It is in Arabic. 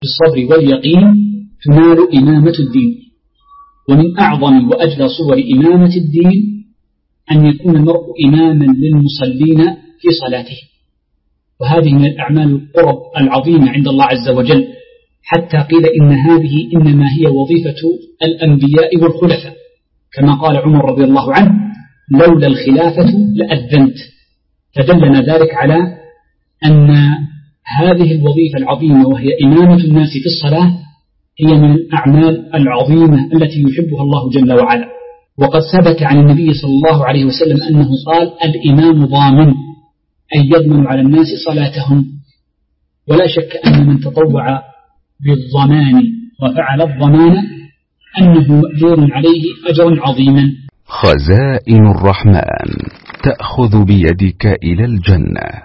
بالصبر واليقين تنال إمامة الدين. ومن أعظم وأجلى صور إمامة الدين أن يكون المرء إماما للمصلين في صلاته، وهذه من الأعمال القرب العظيمة عند الله عز وجل، حتى قيل إن هذه إنما هي وظيفة الأنبياء والخلفاء، كما قال عمر رضي الله عنه: لولا الخلافة لأذنت. فدلنا ذلك على أن هذه الوظيفة العظيمة وهي إمامة الناس في الصلاة هي من الأعمال العظيمة التي يحبها الله جل وعلا. وقد ثبت عن النبي صلى الله عليه وسلم أنه قال: الإمام ضامن، أي يضمن على الناس صلاتهم. ولا شك أن من تطوع بالضمان وفعل الضمان أنه مأجور عليه أجرا عظيما. خزائن الرحمن تأخذ بيدك إلى الجنة.